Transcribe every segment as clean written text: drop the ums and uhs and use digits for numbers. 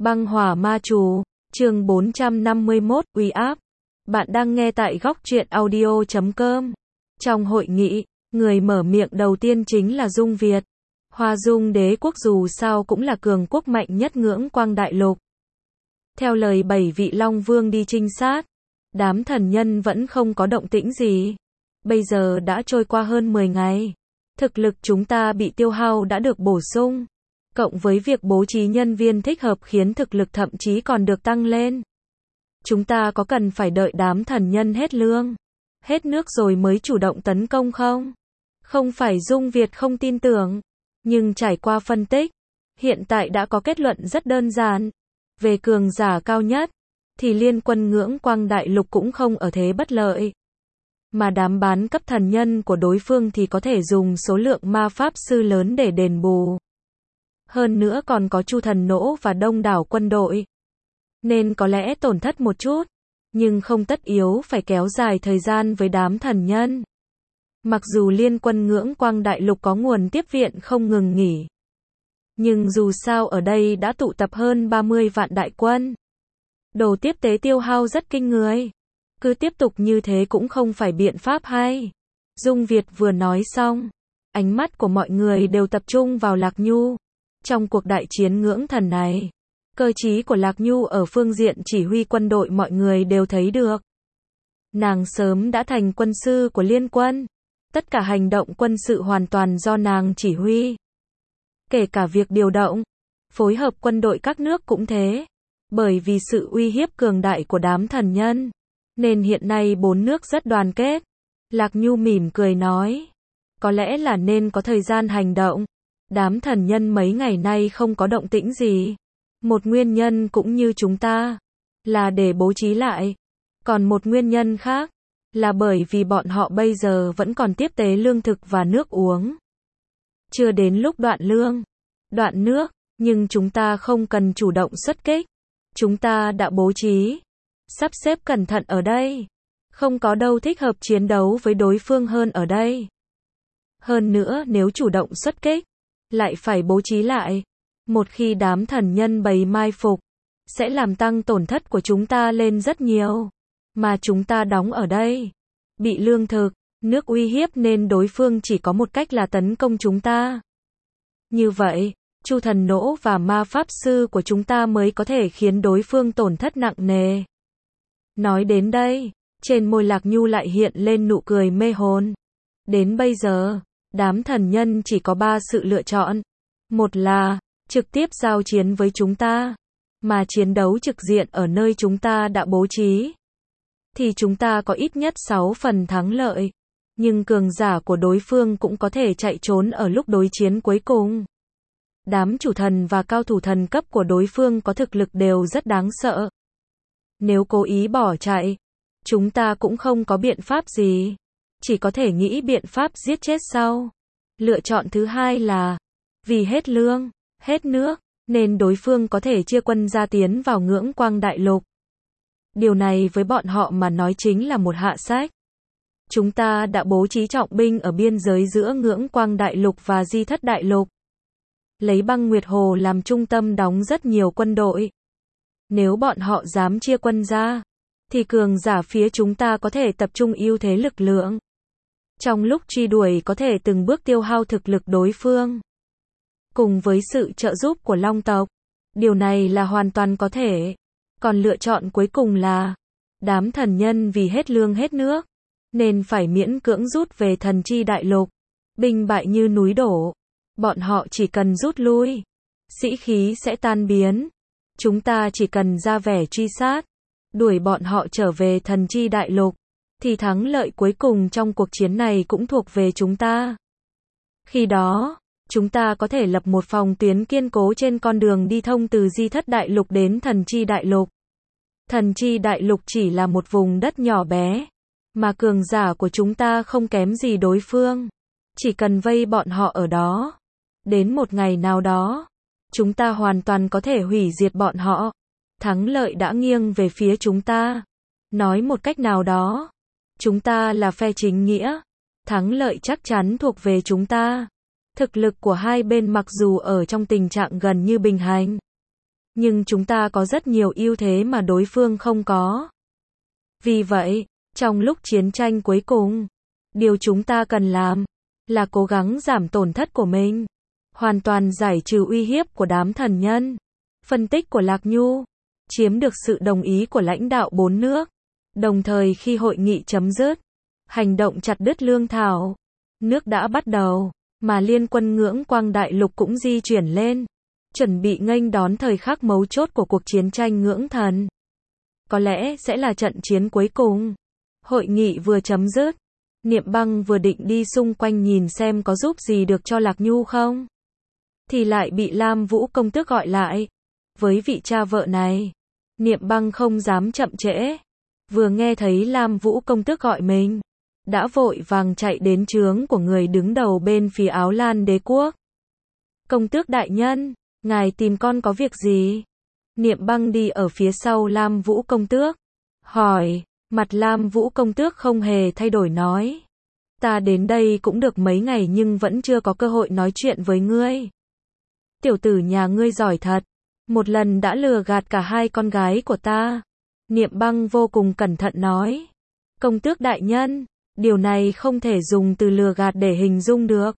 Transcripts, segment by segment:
Băng hỏa ma chú, chương 451, uy áp. Bạn đang nghe tại góc truyện audio.com. Trong hội nghị, người mở miệng đầu tiên chính là Dung Việt. Hoa Dung đế quốc dù sao cũng là cường quốc mạnh nhất ngưỡng quang đại lục. Theo lời 7 vị Long Vương đi trinh sát, đám thần nhân vẫn không có động tĩnh gì. Bây giờ đã trôi qua hơn 10 ngày. Thực lực chúng ta bị tiêu hao đã được bổ sung. Cộng với việc bố trí nhân viên thích hợp khiến thực lực thậm chí còn được tăng lên. Chúng ta có cần phải đợi đám thần nhân hết lương, hết nước rồi mới chủ động tấn công không? Không phải Dung Việt không tin tưởng, nhưng trải qua phân tích, hiện tại đã có kết luận rất đơn giản. Về cường giả cao nhất, thì liên quân ngưỡng quang đại lục cũng không ở thế bất lợi. Mà đám bán cấp thần nhân của đối phương thì có thể dùng số lượng ma pháp sư lớn để đền bù. Hơn nữa còn có Chu Thần Nỗ và đông đảo quân đội. Nên có lẽ tổn thất một chút, nhưng không tất yếu phải kéo dài thời gian với đám thần nhân. Mặc dù liên quân ngưỡng quang đại lục có nguồn tiếp viện không ngừng nghỉ, nhưng dù sao ở đây đã tụ tập hơn 30 vạn đại quân. Đồ tiếp tế tiêu hao rất kinh người. Cứ tiếp tục như thế cũng không phải biện pháp hay. Dung Việt vừa nói xong, ánh mắt của mọi người đều tập trung vào Lạc Nhu. Trong cuộc đại chiến ngưỡng thần này, cơ trí của Lạc Nhu ở phương diện chỉ huy quân đội mọi người đều thấy được. Nàng sớm đã thành quân sư của liên quân. Tất cả hành động quân sự hoàn toàn do nàng chỉ huy. Kể cả việc điều động, phối hợp quân đội các nước cũng thế. Bởi vì sự uy hiếp cường đại của đám thần nhân, nên hiện nay 4 nước rất đoàn kết. Lạc Nhu mỉm cười nói, có lẽ là nên có thời gian hành động. Đám thần nhân mấy ngày nay không có động tĩnh gì. Một nguyên nhân cũng như chúng ta, là để bố trí lại. Còn một nguyên nhân khác, là bởi vì bọn họ bây giờ vẫn còn tiếp tế lương thực và nước uống. Chưa đến lúc đoạn lương, đoạn nước, nhưng chúng ta không cần chủ động xuất kích. Chúng ta đã bố trí, sắp xếp cẩn thận ở đây. Không có đâu thích hợp chiến đấu với đối phương hơn ở đây. Hơn nữa nếu chủ động xuất kích, lại phải bố trí lại. Một khi đám thần nhân bày mai phục, sẽ làm tăng tổn thất của chúng ta lên rất nhiều. Mà chúng ta đóng ở đây, bị lương thực, nước uy hiếp nên đối phương chỉ có một cách là tấn công chúng ta. Như vậy, Chu Thần Nỗ và ma pháp sư của chúng ta mới có thể khiến đối phương tổn thất nặng nề. Nói đến đây, trên môi Lạc Nhu lại hiện lên nụ cười mê hồn. Đến bây giờ, đám thần nhân chỉ có 3 sự lựa chọn. Một là trực tiếp giao chiến với chúng ta, mà chiến đấu trực diện ở nơi chúng ta đã bố trí, thì chúng ta có ít nhất 6 phần thắng lợi. Nhưng cường giả của đối phương cũng có thể chạy trốn ở lúc đối chiến cuối cùng. Đám chủ thần và cao thủ thần cấp của đối phương có thực lực đều rất đáng sợ. Nếu cố ý bỏ chạy, chúng ta cũng không có biện pháp gì. Chỉ có thể nghĩ biện pháp giết chết sau. Lựa chọn thứ hai là, vì hết lương, hết nước, nên đối phương có thể chia quân ra tiến vào ngưỡng quang đại lục. Điều này với bọn họ mà nói chính là một hạ sách. Chúng ta đã bố trí trọng binh ở biên giới giữa ngưỡng quang đại lục và di thất đại lục. Lấy băng Nguyệt Hồ làm trung tâm đóng rất nhiều quân đội. Nếu bọn họ dám chia quân ra, thì cường giả phía chúng ta có thể tập trung ưu thế lực lượng. Trong lúc truy đuổi có thể từng bước tiêu hao thực lực đối phương. Cùng với sự trợ giúp của Long tộc, điều này là hoàn toàn có thể. Còn lựa chọn cuối cùng là, đám thần nhân vì hết lương hết nước, nên phải miễn cưỡng rút về thần chi đại lục. Binh bại như núi đổ. Bọn họ chỉ cần rút lui, sĩ khí sẽ tan biến. Chúng ta chỉ cần ra vẻ truy sát, đuổi bọn họ trở về thần chi đại lục, thì thắng lợi cuối cùng trong cuộc chiến này cũng thuộc về chúng ta. Khi đó, chúng ta có thể lập một phòng tuyến kiên cố trên con đường đi thông từ di thất đại lục đến thần chi đại lục. Thần chi đại lục chỉ là một vùng đất nhỏ bé, mà cường giả của chúng ta không kém gì đối phương. Chỉ cần vây bọn họ ở đó, đến một ngày nào đó, chúng ta hoàn toàn có thể hủy diệt bọn họ. Thắng lợi đã nghiêng về phía chúng ta. Nói một cách nào đó, chúng ta là phe chính nghĩa. Thắng lợi chắc chắn thuộc về chúng ta. Thực lực của hai bên mặc dù ở trong tình trạng gần như bình hành, Nhưng chúng ta có rất nhiều ưu thế mà đối phương không có. Vì vậy, trong lúc chiến tranh cuối cùng, điều chúng ta cần làm là cố gắng giảm tổn thất của mình, hoàn toàn giải trừ uy hiếp của đám thần nhân. Phân tích của Lạc Nhu chiếm được sự đồng ý của lãnh đạo 4 nước. Đồng thời khi hội nghị chấm dứt, hành động chặt đứt lương thảo nước đã bắt đầu, mà liên quân Ngưỡng Quang Đại Lục cũng di chuyển lên, chuẩn bị nghênh đón thời khắc mấu chốt của cuộc chiến tranh Ngưỡng Thần. Có lẽ sẽ là trận chiến cuối cùng. Hội nghị vừa chấm dứt, Niệm Băng vừa định đi xung quanh nhìn xem có giúp gì được cho Lạc Nhu không, thì lại bị Lam Vũ công tước gọi lại. Với vị cha vợ này, Niệm Băng không dám chậm trễ. Vừa nghe thấy Lam Vũ công tước gọi mình, đã vội vàng chạy đến trướng của người đứng đầu bên phía Áo Lan đế quốc. Công tước đại nhân, ngài tìm con có việc gì? Niệm Băng đi ở phía sau Lam Vũ công tước, hỏi. Mặt Lam Vũ công tước không hề thay đổi nói. Ta đến đây cũng được mấy ngày nhưng vẫn chưa có cơ hội nói chuyện với ngươi. Tiểu tử nhà ngươi giỏi thật. Một lần đã lừa gạt cả hai con gái của ta. Niệm Băng vô cùng cẩn thận nói. Công tước đại nhân, điều này không thể dùng từ lừa gạt để hình dung được.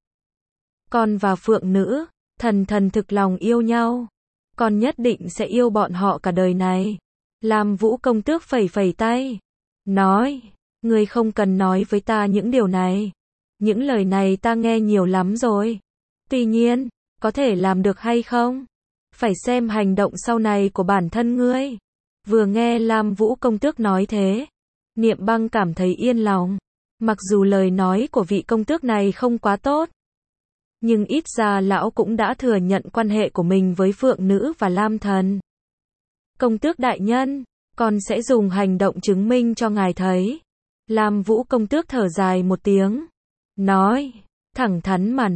Con và phượng nữ, thần thực lòng yêu nhau. Con nhất định sẽ yêu bọn họ cả đời này. Lam Vũ công tước phẩy phẩy tay. Nói, ngươi không cần nói với ta những điều này. Những lời này ta nghe nhiều lắm rồi. Tuy nhiên, có thể làm được hay không? Phải xem hành động sau này của bản thân ngươi. Vừa nghe Lam Vũ công tước nói thế, Niệm Băng cảm thấy yên lòng. Mặc dù lời nói của vị công tước này không quá tốt, nhưng ít ra lão cũng đã thừa nhận quan hệ của mình với phượng nữ và Lam thần. Công tước đại nhân, con sẽ dùng hành động chứng minh cho ngài thấy. Lam Vũ công tước thở dài một tiếng. Nói, thẳng thắn mà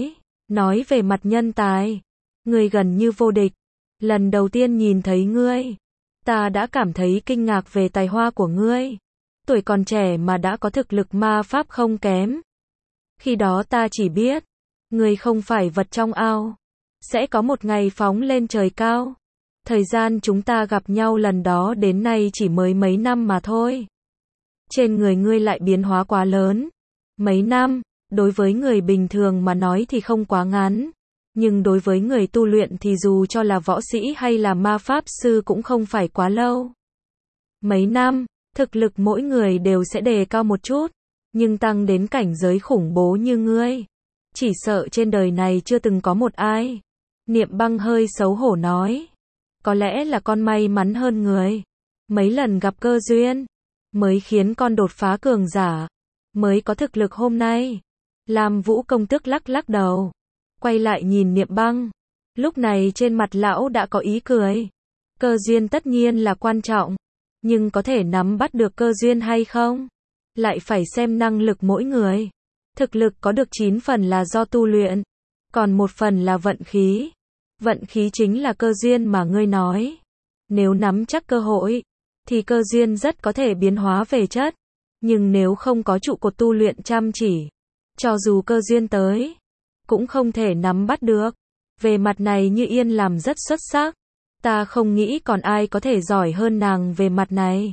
nói về mặt nhân tài. Ngươi gần như vô địch. Lần đầu tiên nhìn thấy ngươi, ta đã cảm thấy kinh ngạc về tài hoa của ngươi. Tuổi còn trẻ mà đã có thực lực ma pháp không kém. Khi đó ta chỉ biết, ngươi không phải vật trong ao. Sẽ có một ngày phóng lên trời cao. Thời gian chúng ta gặp nhau lần đó đến nay chỉ mới mấy năm mà thôi. Trên người ngươi lại biến hóa quá lớn. Mấy năm, đối với người bình thường mà nói thì không quá ngắn. Nhưng đối với người tu luyện thì dù cho là võ sĩ hay là ma pháp sư cũng không phải quá lâu. Mấy năm, thực lực mỗi người đều sẽ đề cao một chút. Nhưng tăng đến cảnh giới khủng bố như ngươi, chỉ sợ trên đời này chưa từng có một ai. Niệm Băng hơi xấu hổ nói. Có lẽ là con may mắn hơn người. Mấy lần gặp cơ duyên, mới khiến con đột phá cường giả, mới có thực lực hôm nay. Lam Vũ công tước lắc lắc đầu, quay lại nhìn Niệm Băng. Lúc này trên mặt lão đã có ý cười. Cơ duyên tất nhiên là quan trọng, nhưng có thể nắm bắt được cơ duyên hay không, lại phải xem năng lực mỗi người. Thực lực có được 9 phần là do tu luyện, còn 1 phần là vận khí. Vận khí chính là cơ duyên mà ngươi nói. Nếu nắm chắc cơ hội, thì cơ duyên rất có thể biến hóa về chất. Nhưng nếu không có trụ cột tu luyện chăm chỉ, cho dù cơ duyên tới, cũng không thể nắm bắt được. Về mặt này Như Yên làm rất xuất sắc. Ta không nghĩ còn ai có thể giỏi hơn nàng về mặt này.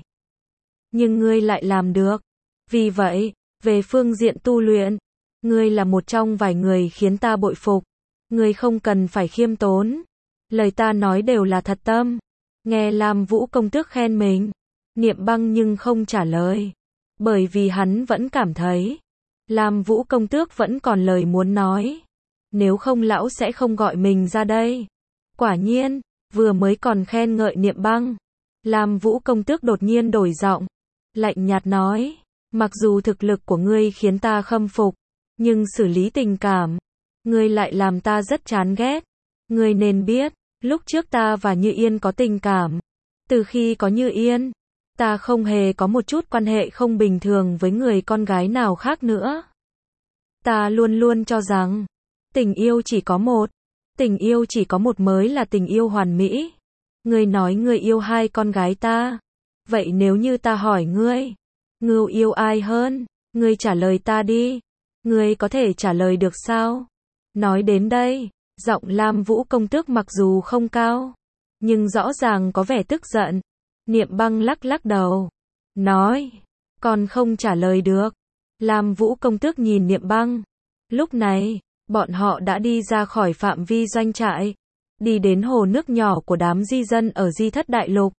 Nhưng ngươi lại làm được. Vì vậy, về phương diện tu luyện, ngươi là một trong vài người khiến ta bội phục. Ngươi không cần phải khiêm tốn. Lời ta nói đều là thật tâm. Nghe Lam Vũ công tước khen mình, Niệm Băng nhưng không trả lời. Bởi vì hắn vẫn cảm thấy Lam Vũ công tước vẫn còn lời muốn nói. Nếu không lão sẽ không gọi mình ra đây. Quả nhiên, vừa mới còn khen ngợi Niệm Băng, Lam Vũ công tước đột nhiên đổi giọng, lạnh nhạt nói. Mặc dù thực lực của ngươi khiến ta khâm phục, nhưng xử lý tình cảm, ngươi lại làm ta rất chán ghét. Ngươi nên biết, lúc trước ta và Như Yên có tình cảm. Từ khi có Như Yên, ta không hề có một chút quan hệ không bình thường với người con gái nào khác nữa. Ta luôn luôn cho rằng, tình yêu chỉ có một. Tình yêu chỉ có một mới là tình yêu hoàn mỹ. Ngươi nói ngươi yêu hai con gái ta. Vậy nếu như ta hỏi ngươi yêu ai hơn? Ngươi trả lời ta đi. Ngươi có thể trả lời được sao? Nói đến đây, giọng Lam Vũ công tước mặc dù không cao, nhưng rõ ràng có vẻ tức giận. Niệm Băng lắc lắc đầu, nói, con không trả lời được. Lam Vũ công tước nhìn Niệm Băng. Lúc này, bọn họ đã đi ra khỏi phạm vi doanh trại, đi đến hồ nước nhỏ của đám di dân ở Di Thất Đại Lục.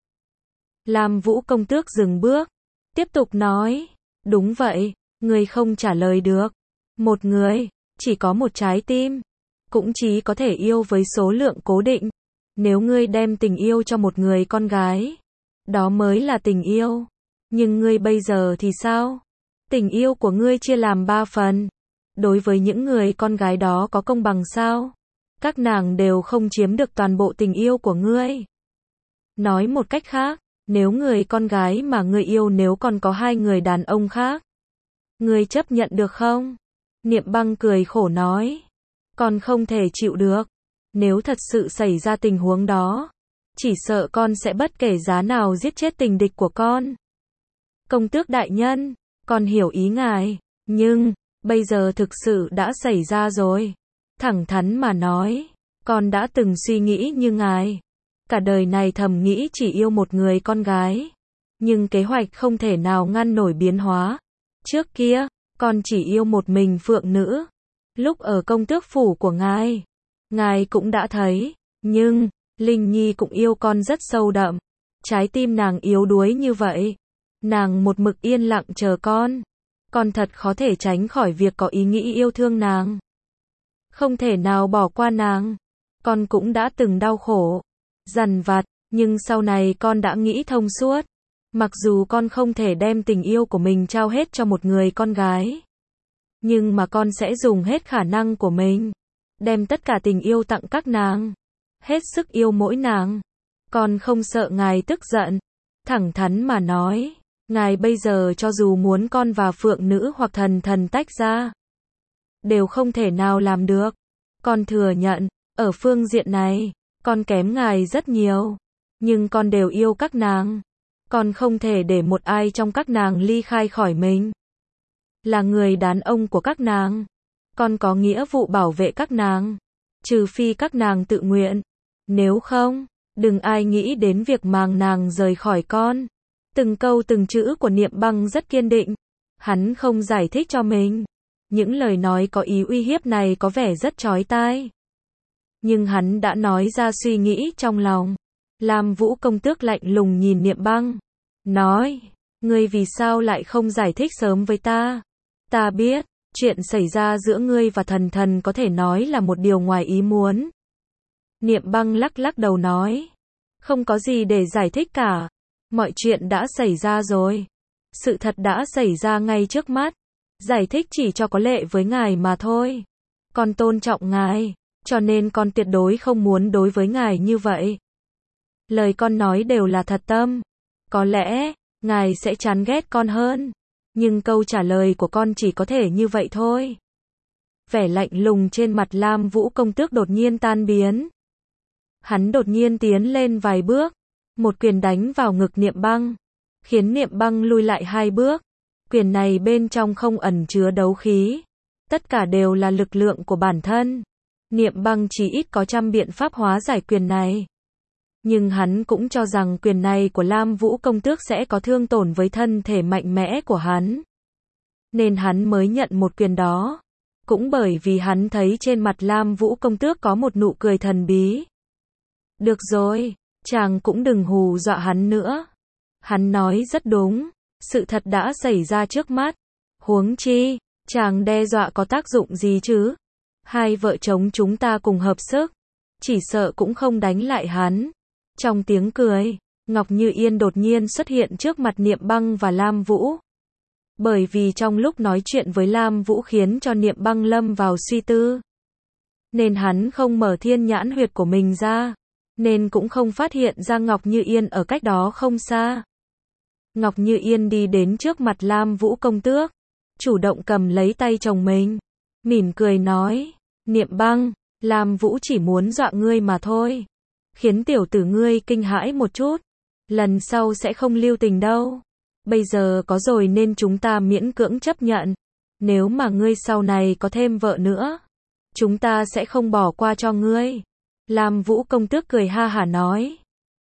Lam Vũ công tước dừng bước, tiếp tục nói, đúng vậy, người không trả lời được. Một người, chỉ có một trái tim, cũng chỉ có thể yêu với số lượng cố định. Nếu ngươi đem tình yêu cho một người con gái, đó mới là tình yêu. Nhưng ngươi bây giờ thì sao? Tình yêu của ngươi chia làm 3 phần. Đối với những người con gái đó có công bằng sao? Các nàng đều không chiếm được toàn bộ tình yêu của ngươi. Nói một cách khác, nếu người con gái mà ngươi yêu nếu còn có 2 người đàn ông khác, ngươi chấp nhận được không? Niệm Băng cười khổ nói, con không thể chịu được. Nếu thật sự xảy ra tình huống đó, chỉ sợ con sẽ bất kể giá nào giết chết tình địch của con. Công tước đại nhân, con hiểu ý ngài, nhưng bây giờ thực sự đã xảy ra rồi. Thẳng thắn mà nói, con đã từng suy nghĩ như ngài. Cả đời này thầm nghĩ chỉ yêu một người con gái. Nhưng kế hoạch không thể nào ngăn nổi biến hóa. Trước kia, con chỉ yêu một mình phượng nữ. Lúc ở công tước phủ của ngài cũng đã thấy. Nhưng, Linh Nhi cũng yêu con rất sâu đậm. Trái tim nàng yếu đuối như vậy. Nàng một mực yên lặng chờ con. Con thật khó thể tránh khỏi việc có ý nghĩ yêu thương nàng. Không thể nào bỏ qua nàng. Con cũng đã từng đau khổ, dằn vặt, nhưng sau này con đã nghĩ thông suốt. Mặc dù con không thể đem tình yêu của mình trao hết cho một người con gái, nhưng mà con sẽ dùng hết khả năng của mình, đem tất cả tình yêu tặng các nàng, hết sức yêu mỗi nàng. Con không sợ ngài tức giận. Thẳng thắn mà nói, ngài bây giờ cho dù muốn con và phượng nữ hoặc thần thần tách ra, đều không thể nào làm được. Con thừa nhận, ở phương diện này, con kém ngài rất nhiều. Nhưng con đều yêu các nàng. Con không thể để một ai trong các nàng ly khai khỏi mình. Là người đàn ông của các nàng. Con có nghĩa vụ bảo vệ các nàng. Trừ phi các nàng tự nguyện. Nếu không, đừng ai nghĩ đến việc mang nàng rời khỏi con. Từng câu từng chữ của Niệm Băng rất kiên định. Hắn không giải thích cho mình. Những lời nói có ý uy hiếp này có vẻ rất chói tai. Nhưng hắn đã nói ra suy nghĩ trong lòng. Lam Vũ công tước lạnh lùng nhìn Niệm Băng. Nói, ngươi vì sao lại không giải thích sớm với ta? Ta biết, chuyện xảy ra giữa ngươi và thần thần có thể nói là một điều ngoài ý muốn. Niệm Băng lắc lắc đầu nói. Không có gì để giải thích cả. Mọi chuyện đã xảy ra rồi. Sự thật đã xảy ra ngay trước mắt. Giải thích chỉ cho có lệ với ngài mà thôi. Con tôn trọng ngài, cho nên con tuyệt đối không muốn đối với ngài như vậy. Lời con nói đều là thật tâm. Có lẽ, ngài sẽ chán ghét con hơn. Nhưng câu trả lời của con chỉ có thể như vậy thôi. Vẻ lạnh lùng trên mặt Lam Vũ công tước đột nhiên tan biến. Hắn đột nhiên tiến lên vài bước. Một quyền đánh vào ngực Niệm Băng. Khiến Niệm Băng lui lại 2 bước. Quyền này bên trong không ẩn chứa đấu khí. Tất cả đều là lực lượng của bản thân. Niệm Băng chỉ ít có trăm biện pháp hóa giải quyền này. Nhưng hắn cũng cho rằng quyền này của Lam Vũ công tước sẽ có thương tổn với thân thể mạnh mẽ của hắn. Nên hắn mới nhận một quyền đó. Cũng bởi vì hắn thấy trên mặt Lam Vũ công tước có một nụ cười thần bí. Được rồi, chàng cũng đừng hù dọa hắn nữa. Hắn nói rất đúng. Sự thật đã xảy ra trước mắt. Huống chi, chàng đe dọa có tác dụng gì chứ? 2 vợ chồng chúng ta cùng hợp sức, chỉ sợ cũng không đánh lại hắn. Trong tiếng cười, Ngọc Như Yên đột nhiên xuất hiện trước mặt Niệm Băng và Lam Vũ. Bởi vì trong lúc nói chuyện với Lam Vũ khiến cho Niệm Băng lâm vào suy tư. Nên hắn không mở thiên nhãn huyệt của mình ra. Nên cũng không phát hiện ra Ngọc Như Yên ở cách đó không xa. Ngọc Như Yên đi đến trước mặt Lam Vũ công tước. Chủ động cầm lấy tay chồng mình. Mỉm cười nói. Niệm Băng, Lam Vũ chỉ muốn dọa ngươi mà thôi. Khiến tiểu tử ngươi kinh hãi một chút. Lần sau sẽ không lưu tình đâu. Bây giờ có rồi nên chúng ta miễn cưỡng chấp nhận. Nếu mà ngươi sau này có thêm vợ nữa, chúng ta sẽ không bỏ qua cho ngươi. Lam Vũ công tước cười ha hả nói.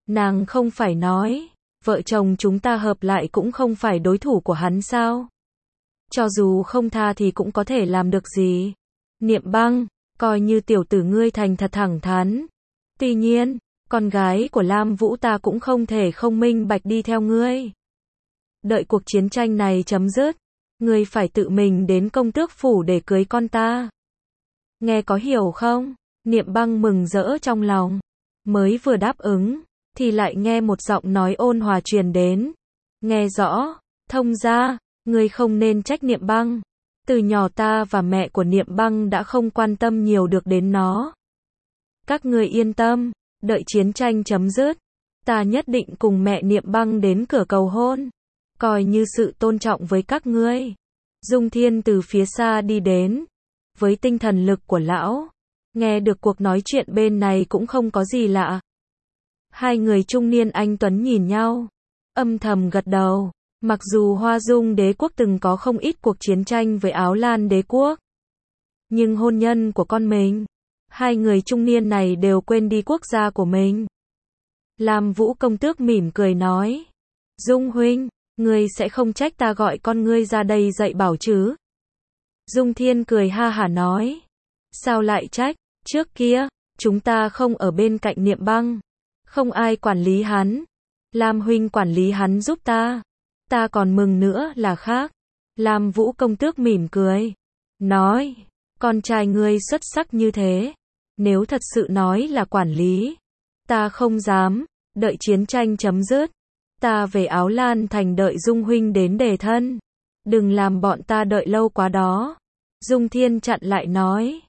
Nàng không phải nói, vợ chồng chúng ta hợp lại cũng không phải đối thủ của hắn sao? Cho dù không tha thì cũng có thể làm được gì? Niệm Băng, coi như tiểu tử ngươi thành thật thẳng thắn. Tuy nhiên, con gái của Lam Vũ ta cũng không thể không minh bạch đi theo ngươi. Đợi cuộc chiến tranh này chấm dứt, ngươi phải tự mình đến công tước phủ để cưới con ta. Nghe có hiểu không? Niệm Băng mừng rỡ trong lòng. Mới vừa đáp ứng, thì lại nghe một giọng nói ôn hòa truyền đến. Nghe rõ, thông gia, ngươi không nên trách Niệm Băng. Từ nhỏ ta và mẹ của Niệm Băng đã không quan tâm nhiều được đến nó. Các ngươi yên tâm, đợi chiến tranh chấm dứt, ta nhất định cùng mẹ Niệm Băng đến cửa cầu hôn. Coi như sự tôn trọng với các ngươi. Dung Thiên từ phía xa đi đến. Với tinh thần lực của lão, nghe được cuộc nói chuyện bên này cũng không có gì lạ. Hai người trung niên anh tuấn nhìn nhau, âm thầm gật đầu. Mặc dù Hoa Dung đế quốc từng có không ít cuộc chiến tranh với Áo Lan đế quốc, nhưng hôn nhân của con mình, hai người trung niên này đều quên đi quốc gia của mình. Lam Vũ công tước mỉm cười nói, Dung huynh, ngươi sẽ không trách ta gọi con ngươi ra đây dạy bảo chứ? Dung Thiên cười ha hả nói, sao lại trách, trước kia, chúng ta không ở bên cạnh Niệm Băng, không ai quản lý hắn. Lam huynh quản lý hắn giúp ta còn mừng nữa là khác. Lam Vũ công tước mỉm cười, nói, con trai ngươi xuất sắc như thế, nếu thật sự nói là quản lý, ta không dám. Đợi chiến tranh chấm dứt, ta về Áo Lan thành đợi Dung huynh đến đề thân, đừng làm bọn ta đợi lâu quá đó. Dung Thiên chặn lại nói,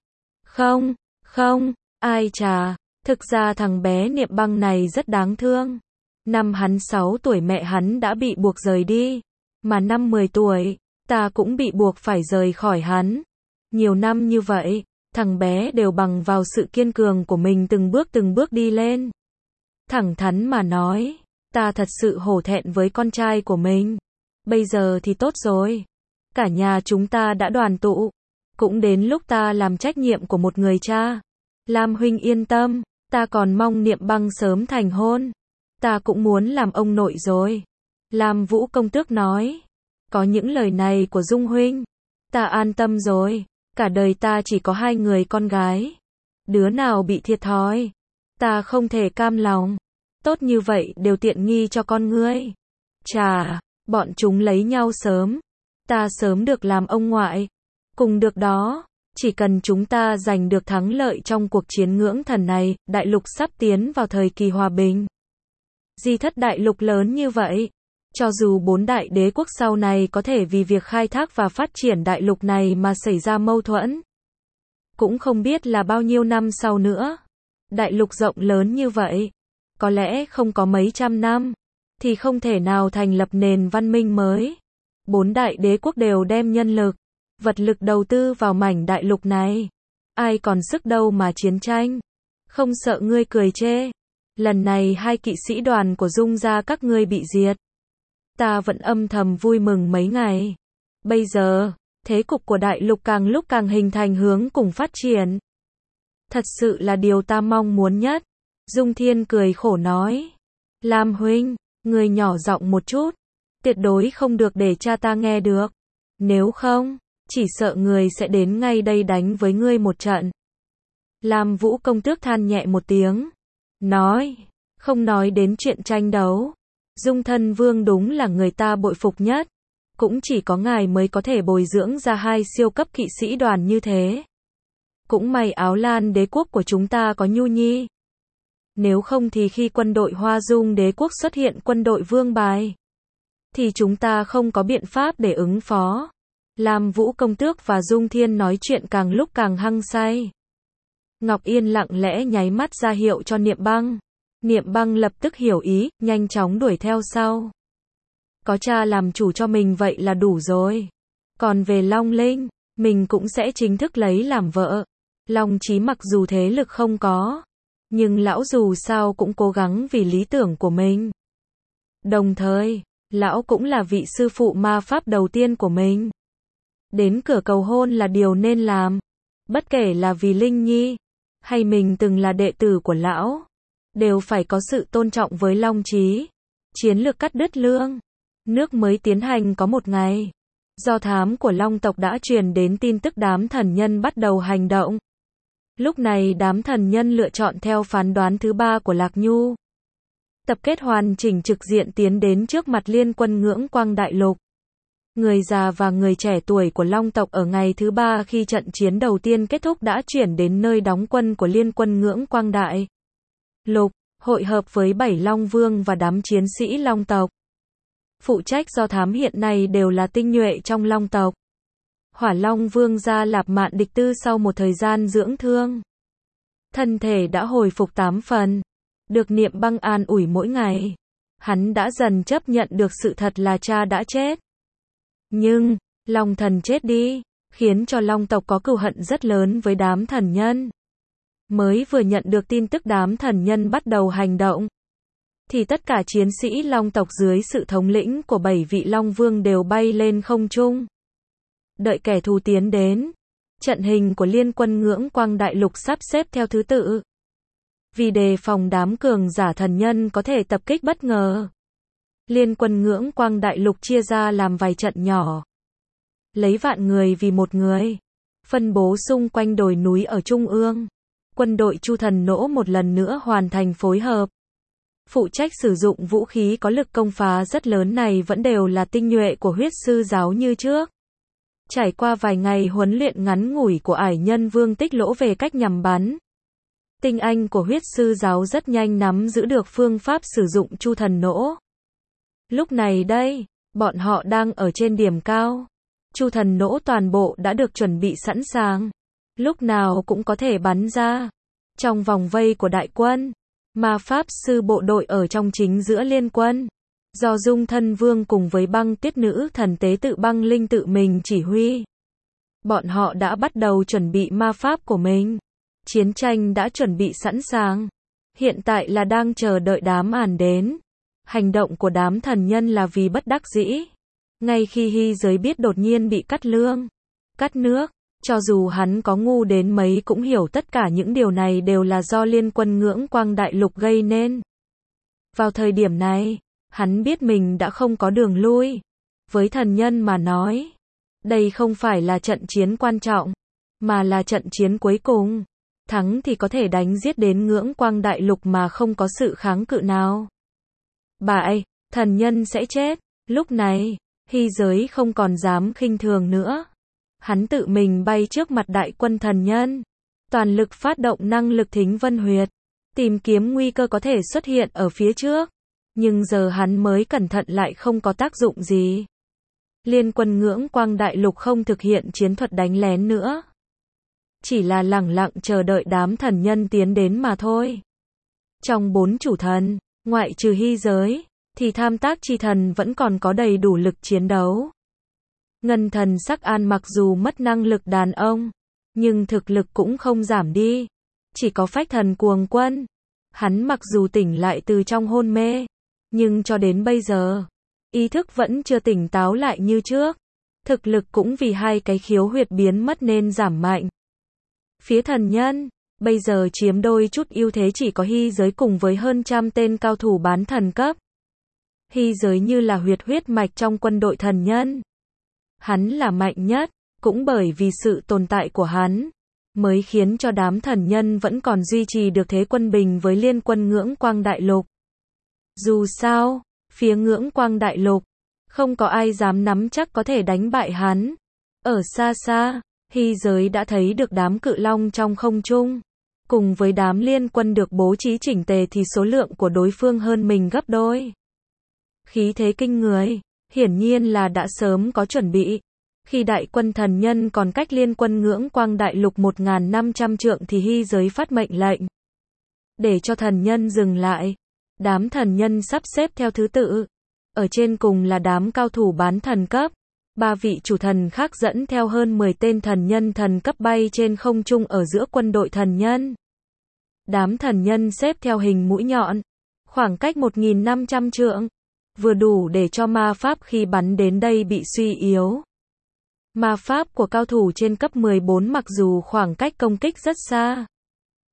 không, ai chà, thực ra thằng bé Niệm Băng này rất đáng thương. Năm hắn 6 tuổi mẹ hắn đã bị buộc rời đi, mà năm 10 tuổi, ta cũng bị buộc phải rời khỏi hắn. Nhiều năm như vậy, thằng bé đều bằng vào sự kiên cường của mình từng bước đi lên. Thẳng thắn mà nói, ta thật sự hổ thẹn với con trai của mình. Bây giờ thì tốt rồi, cả nhà chúng ta đã đoàn tụ, cũng đến lúc ta làm trách nhiệm của một người cha. Lam huynh yên tâm, ta còn mong Niệm Băng sớm thành hôn. Ta cũng muốn làm ông nội rồi. Lam Vũ công tước nói, có những lời này của Dung huynh, ta an tâm rồi. Cả đời ta chỉ có 2 người con gái, đứa nào bị thiệt thòi, ta không thể cam lòng. Tốt như vậy đều tiện nghi cho con ngươi. Chà, bọn chúng lấy nhau sớm, ta sớm được làm ông ngoại. Cùng được đó, chỉ cần chúng ta giành được thắng lợi trong cuộc chiến ngưỡng thần này, đại lục sắp tiến vào thời kỳ hòa bình. Di thất đại lục lớn như vậy, cho dù 4 đại đế quốc sau này có thể vì việc khai thác và phát triển đại lục này mà xảy ra mâu thuẫn, cũng không biết là bao nhiêu năm sau nữa. Đại lục rộng lớn như vậy, có lẽ không có mấy trăm năm, thì không thể nào thành lập nền văn minh mới. 4 đại đế quốc đều đem nhân lực, vật lực đầu tư vào mảnh đại lục này. Ai còn sức đâu mà chiến tranh. Không sợ ngươi cười chê. Lần này 2 kỵ sĩ đoàn của Dung gia các ngươi bị diệt, ta vẫn âm thầm vui mừng mấy ngày. Bây giờ, thế cục của đại lục càng lúc càng hình thành hướng cùng phát triển. Thật sự là điều ta mong muốn nhất. Dung Thiên cười khổ nói, Lam huynh, ngươi nhỏ giọng một chút, tuyệt đối không được để cha ta nghe được. Nếu không, chỉ sợ người sẽ đến ngay đây đánh với ngươi một trận. Lam Vũ công tước than nhẹ một tiếng, nói, không nói đến chuyện tranh đấu. Dung thân vương đúng là người ta bội phục nhất. Cũng chỉ có ngài mới có thể bồi dưỡng ra 2 siêu cấp kỵ sĩ đoàn như thế. Cũng may Áo Lan đế quốc của chúng ta có Nhu Nhi. Nếu không thì khi quân đội Hoa Dung đế quốc xuất hiện quân đội vương bài, thì chúng ta không có biện pháp để ứng phó. Lam Vũ công tước và Dung Thiên nói chuyện càng lúc càng hăng say. Ngọc Yên lặng lẽ nháy mắt ra hiệu cho Niệm Băng. Niệm Băng lập tức hiểu ý, nhanh chóng đuổi theo sau. Có cha làm chủ cho mình vậy là đủ rồi. Còn về Long Linh, mình cũng sẽ chính thức lấy làm vợ. Long Chí mặc dù thế lực không có, nhưng lão dù sao cũng cố gắng vì lý tưởng của mình. Đồng thời, lão cũng là vị sư phụ ma pháp đầu tiên của mình. Đến cửa cầu hôn là điều nên làm. Bất kể là vì Linh Nhi, hay mình từng là đệ tử của lão. đều phải có sự tôn trọng với Long Chí. Chiến lược cắt đứt lương nước mới tiến hành có một ngày. Do thám của Long tộc đã truyền đến tin tức đám thần nhân bắt đầu hành động. Lúc này đám thần nhân lựa chọn theo phán đoán thứ ba của Lạc Nhu. Tập kết hoàn chỉnh trực diện tiến đến trước mặt liên quân Ngưỡng Quang Đại Lục. Người già và người trẻ tuổi của Long tộc ở ngày thứ ba khi trận chiến đầu tiên kết thúc đã chuyển đến nơi đóng quân của liên quân Ngưỡng Quang Đại Lục, hội hợp với 7 Long Vương và đám chiến sĩ Long tộc. Phụ trách do thám hiện nay đều là tinh nhuệ trong Long tộc. Hỏa Long Vương Gia Lạp Mạn Địch Tư sau một thời gian dưỡng thương, thân thể đã hồi phục 8 phần. Được Niệm Băng an ủi mỗi ngày, hắn đã dần chấp nhận được sự thật là cha đã chết. Nhưng, Long Thần chết đi, khiến cho Long tộc có cừu hận rất lớn với đám thần nhân. Mới vừa nhận được tin tức đám thần nhân bắt đầu hành động, thì tất cả chiến sĩ Long tộc dưới sự thống lĩnh của 7 vị Long Vương đều bay lên không trung. Đợi kẻ thù tiến đến, trận hình của liên quân Ngưỡng Quang Đại Lục sắp xếp theo thứ tự. Vì đề phòng đám cường giả thần nhân có thể tập kích bất ngờ, liên quân Ngưỡng Quang Đại Lục chia ra làm vài trận nhỏ. Lấy vạn người vì một người, phân bố xung quanh đồi núi ở trung ương. Quân đội Chu Thần Nỗ một lần nữa hoàn thành phối hợp. Phụ trách sử dụng vũ khí có lực công phá rất lớn này vẫn đều là tinh nhuệ của huyết sư giáo như trước. Trải qua vài ngày huấn luyện ngắn ngủi của Ải Nhân Vương Tích Lỗ về cách nhằm bắn, tinh anh của huyết sư giáo rất nhanh nắm giữ được phương pháp sử dụng Chu Thần Nỗ. Lúc này đây, bọn họ đang ở trên điểm cao. Chu Thần Nỗ toàn bộ đã được chuẩn bị sẵn sàng, lúc nào cũng có thể bắn ra. Trong vòng vây của đại quân, ma pháp sư bộ đội ở trong chính giữa liên quân, do Dung Thân Vương cùng với Băng Tuyết Nữ thần tế tự Băng Linh tự mình chỉ huy. Bọn họ đã bắt đầu chuẩn bị ma pháp của mình. Chiến tranh đã chuẩn bị sẵn sàng. Hiện tại là đang chờ đợi đám ản đến. Hành động của đám thần nhân là vì bất đắc dĩ. Ngay khi Hy Giới biết đột nhiên bị cắt lương, cắt nước, cho dù hắn có ngu đến mấy cũng hiểu tất cả những điều này đều là do liên quân Ngưỡng Quang Đại Lục gây nên. Vào thời điểm này, hắn biết mình đã không có đường lui. Với thần nhân mà nói, đây không phải là trận chiến quan trọng, mà là trận chiến cuối cùng. Thắng thì có thể đánh giết đến Ngưỡng Quang Đại Lục mà không có sự kháng cự nào. Bại, thần nhân sẽ chết. Lúc này, Hy Giới không còn dám khinh thường nữa. Hắn tự mình bay trước mặt đại quân thần nhân, toàn lực phát động năng lực Thính Vân Huyệt, tìm kiếm nguy cơ có thể xuất hiện ở phía trước. Nhưng giờ hắn mới cẩn thận lại không có tác dụng gì. Liên quân Ngưỡng Quang Đại Lục không thực hiện chiến thuật đánh lén nữa, chỉ là lẳng lặng chờ đợi đám thần nhân tiến đến mà thôi. Trong 4 chủ thần, ngoại trừ Hy Giới, thì Tham Tác Chi Thần vẫn còn có đầy đủ lực chiến đấu. Ngân thần Sắc An mặc dù mất năng lực đàn ông, nhưng thực lực cũng không giảm đi. Chỉ có Phách Thần Cuồng Quân, hắn mặc dù tỉnh lại từ trong hôn mê, nhưng cho đến bây giờ, ý thức vẫn chưa tỉnh táo lại như trước. Thực lực cũng vì hai cái khiếu huyệt biến mất nên giảm mạnh. Phía thần nhân, bây giờ chiếm đôi chút ưu thế chỉ có Hy Giới cùng với hơn trăm tên cao thủ bán thần cấp. Hy Giới như là huyết mạch trong quân đội thần nhân. Hắn là mạnh nhất, cũng bởi vì sự tồn tại của hắn, mới khiến cho đám thần nhân vẫn còn duy trì được thế quân bình với liên quân Ngưỡng Quang Đại Lục. Dù sao, phía Ngưỡng Quang Đại Lục, không có ai dám nắm chắc có thể đánh bại hắn. Ở xa xa, Hy Giới đã thấy được đám cự long trong không trung. Cùng với đám liên quân được bố trí chỉnh tề thì số lượng của đối phương hơn mình gấp đôi. Khí thế kinh người, hiển nhiên là đã sớm có chuẩn bị. Khi đại quân thần nhân còn cách liên quân Ngưỡng Quang Đại Lục 1.500 trượng thì Hy Giới phát mệnh lệnh, để cho thần nhân dừng lại. Đám thần nhân sắp xếp theo thứ tự. Ở trên cùng là đám cao thủ bán thần cấp. 3 vị chủ thần khác dẫn theo hơn 10 tên thần nhân thần cấp bay trên không trung ở giữa quân đội thần nhân. Đám thần nhân xếp theo hình mũi nhọn, khoảng cách 1.500 trượng, vừa đủ để cho ma pháp khi bắn đến đây bị suy yếu. Ma pháp của cao thủ trên cấp 14 mặc dù khoảng cách công kích rất xa,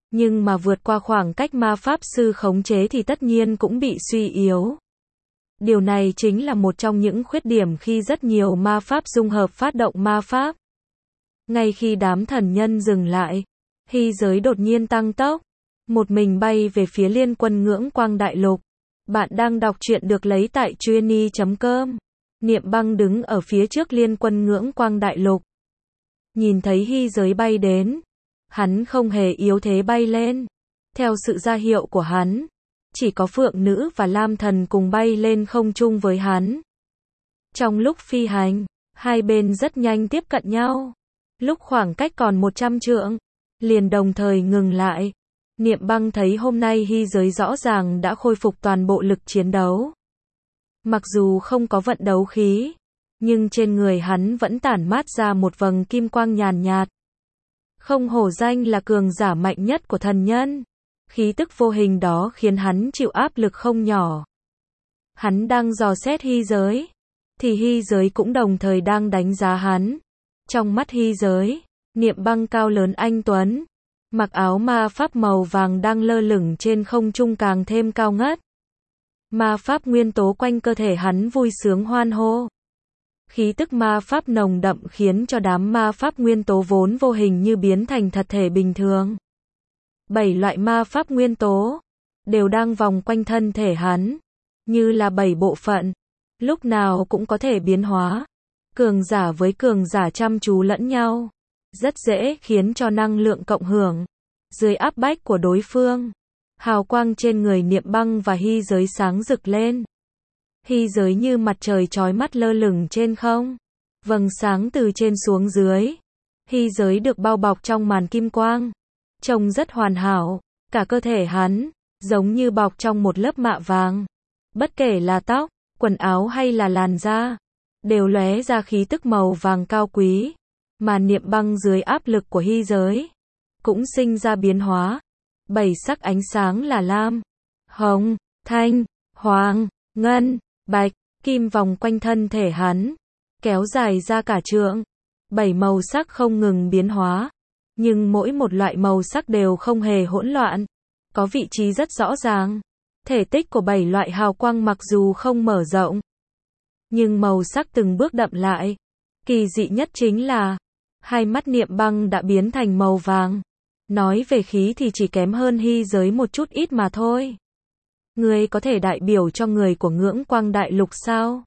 Nhưng mà vượt qua khoảng cách ma pháp sư khống chế thì tất nhiên cũng bị suy yếu. Điều này chính là một trong những khuyết điểm khi rất nhiều ma pháp dung hợp phát động ma pháp. Ngay khi đám thần nhân dừng lại, hy giới đột nhiên tăng tốc, một mình bay về phía Liên Quân Ngưỡng Quang Đại Lục. Bạn đang đọc truyện được lấy tại trueni.com. Niệm Băng đứng ở phía trước Liên Quân Ngưỡng Quang Đại Lục. Nhìn thấy hy giới bay đến, hắn không hề yếu thế bay lên. Theo sự ra hiệu của hắn, chỉ có Phượng Nữ và Lam Thần cùng bay lên không trung với hắn. Trong lúc phi hành, hai bên rất nhanh tiếp cận nhau. Lúc khoảng cách còn 100 trượng, liền đồng thời ngừng lại. Niệm Băng thấy hôm nay hy giới rõ ràng đã khôi phục toàn bộ lực chiến đấu. Mặc dù không có vận đấu khí, nhưng trên người hắn vẫn tản mát ra một vầng kim quang nhàn nhạt. Không hổ danh là cường giả mạnh nhất của thần nhân. Khí tức vô hình đó khiến hắn chịu áp lực không nhỏ. Hắn đang dò xét hy giới, thì hy giới cũng đồng thời đang đánh giá hắn. Trong mắt hy giới, Niệm Băng cao lớn anh tuấn, mặc áo ma pháp màu vàng đang lơ lửng trên không trung càng thêm cao ngất. Ma pháp nguyên tố quanh cơ thể hắn vui sướng hoan hô. Khí tức ma pháp nồng đậm khiến cho đám ma pháp nguyên tố vốn vô hình như biến thành thật thể bình thường. 7 loại ma pháp nguyên tố đều đang vòng quanh thân thể hắn, như là 7 bộ phận, lúc nào cũng có thể biến hóa. Cường giả với cường giả chăm chú lẫn nhau, rất dễ khiến cho năng lượng cộng hưởng. Dưới áp bách của đối phương, hào quang trên người Niệm Băng và hy giới sáng rực lên. Hy giới như mặt trời chói mắt lơ lửng trên không, vầng sáng từ trên xuống dưới. Hy giới được bao bọc trong màn kim quang, trông rất hoàn hảo, cả cơ thể hắn giống như bọc trong một lớp mạ vàng. Bất kể là tóc, quần áo hay là làn da, đều lóe ra khí tức màu vàng cao quý. Mà Niệm Băng dưới áp lực của hy giới cũng sinh ra biến hóa. 7 sắc ánh sáng là lam, hồng, thanh, hoàng, ngân, bạch, kim vòng quanh thân thể hắn, kéo dài ra cả trượng. 7 màu sắc không ngừng biến hóa, nhưng mỗi một loại màu sắc đều không hề hỗn loạn, có vị trí rất rõ ràng. Thể tích của 7 loại hào quang mặc dù không mở rộng, nhưng màu sắc từng bước đậm lại. Kỳ dị nhất chính là, hai mắt Niệm Băng đã biến thành màu vàng. Nói về khí thì chỉ kém hơn hy giới một chút ít mà thôi. Ngươi có thể đại biểu cho người của Ngưỡng Quang Đại Lục sao?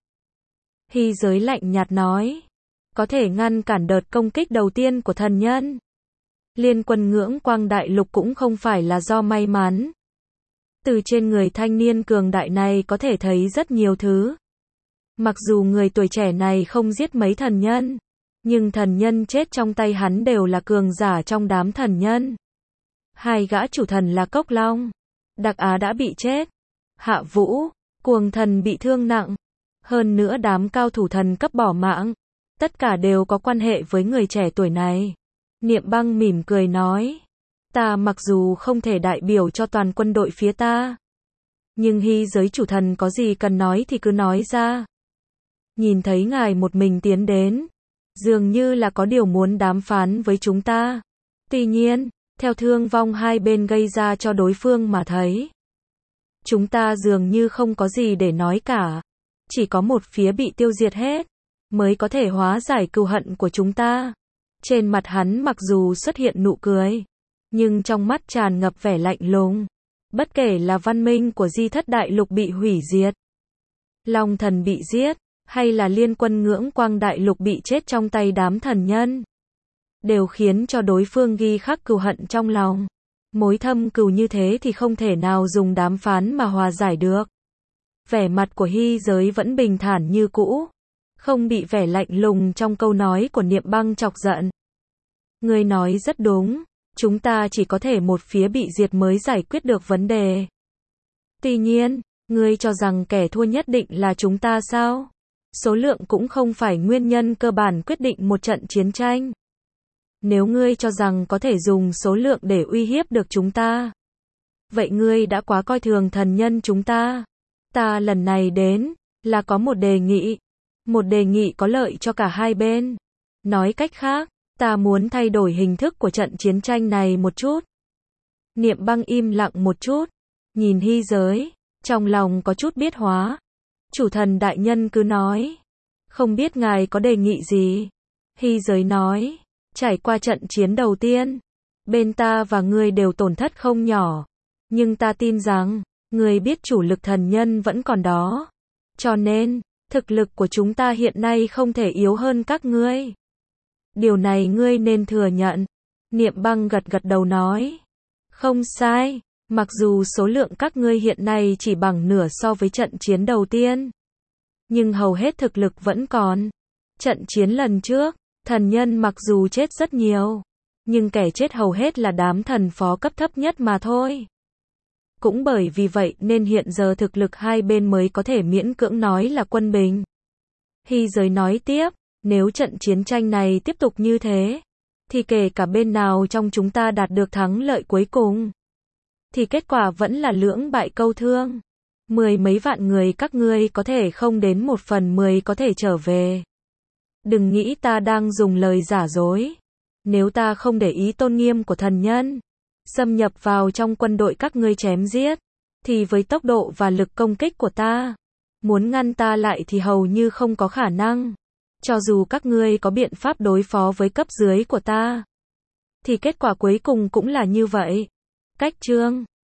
Hy giới lạnh nhạt nói. Có thể ngăn cản đợt công kích đầu tiên của thần nhân. Liên Quân Ngưỡng Quang Đại Lục cũng không phải là do may mắn. Từ trên người thanh niên cường đại này có thể thấy rất nhiều thứ. Mặc dù người tuổi trẻ này không giết mấy thần nhân, nhưng thần nhân chết trong tay hắn đều là cường giả trong đám thần nhân. Hai gã chủ thần là Cốc Long, Đặc Á đã bị chết. Hạ Vũ, Cuồng Thần bị thương nặng. Hơn nữa đám cao thủ thần cấp bỏ mạng. Tất cả đều có quan hệ với người trẻ tuổi này. Niệm Băng mỉm cười nói. Ta mặc dù không thể đại biểu cho toàn quân đội phía ta, nhưng hy giới chủ thần có gì cần nói thì cứ nói ra. Nhìn thấy ngài một mình tiến đến, dường như là có điều muốn đàm phán với chúng ta. Tuy nhiên, theo thương vong hai bên gây ra cho đối phương mà thấy, chúng ta dường như không có gì để nói cả. Chỉ có một phía bị tiêu diệt hết, mới có thể hóa giải cừu hận của chúng ta. Trên mặt hắn mặc dù xuất hiện nụ cười, nhưng trong mắt tràn ngập vẻ lạnh lùng. Bất kể là văn minh của Di Thất Đại Lục bị hủy diệt, Long Thần bị giết, hay là Liên Quân Ngưỡng Quang Đại Lục bị chết trong tay đám thần nhân, đều khiến cho đối phương ghi khắc cừu hận trong lòng. Mối thâm cừu như thế thì không thể nào dùng đàm phán mà hòa giải được. Vẻ mặt của hy giới vẫn bình thản như cũ, không bị vẻ lạnh lùng trong câu nói của Niệm Băng chọc giận. Ngươi nói rất đúng, chúng ta chỉ có thể một phía bị diệt mới giải quyết được vấn đề. Tuy nhiên, ngươi cho rằng kẻ thua nhất định là chúng ta sao? Số lượng cũng không phải nguyên nhân cơ bản quyết định một trận chiến tranh. Nếu ngươi cho rằng có thể dùng số lượng để uy hiếp được chúng ta, vậy ngươi đã quá coi thường thần nhân chúng ta. Ta lần này đến, là có một đề nghị có lợi cho cả hai bên. Nói cách khác, ta muốn thay đổi hình thức của trận chiến tranh này một chút. Niệm Băng im lặng một chút, nhìn Hy Giới, trong lòng có chút biết hóa. Chủ thần đại nhân cứ nói, không biết ngài có đề nghị gì? Hy Giới nói, trải qua trận chiến đầu tiên, bên ta và ngươi đều tổn thất không nhỏ, nhưng ta tin rằng, ngươi biết chủ lực thần nhân vẫn còn đó. Cho nên, thực lực của chúng ta hiện nay không thể yếu hơn các ngươi. Điều này ngươi nên thừa nhận. Niệm Băng gật gật đầu nói, không sai, mặc dù số lượng các ngươi hiện nay chỉ bằng nửa so với trận chiến đầu tiên, nhưng hầu hết thực lực vẫn còn. Trận chiến lần trước, thần nhân mặc dù chết rất nhiều, nhưng kẻ chết hầu hết là đám thần phó cấp thấp nhất mà thôi. Cũng bởi vì vậy nên hiện giờ thực lực hai bên mới có thể miễn cưỡng nói là quân bình. Hy Giới nói tiếp, nếu trận chiến tranh này tiếp tục như thế, thì kể cả bên nào trong chúng ta đạt được thắng lợi cuối cùng, thì kết quả vẫn là lưỡng bại câu thương. 10 mấy vạn người các ngươi có thể không đến 1/10 có thể trở về. Đừng nghĩ ta đang dùng lời giả dối. Nếu ta không để ý tôn nghiêm của thần nhân, xâm nhập vào trong quân đội các ngươi chém giết, thì với tốc độ và lực công kích của ta, muốn ngăn ta lại thì hầu như không có khả năng. Cho dù các ngươi có biện pháp đối phó với cấp dưới của ta, thì kết quả cuối cùng cũng là như vậy. Cách chương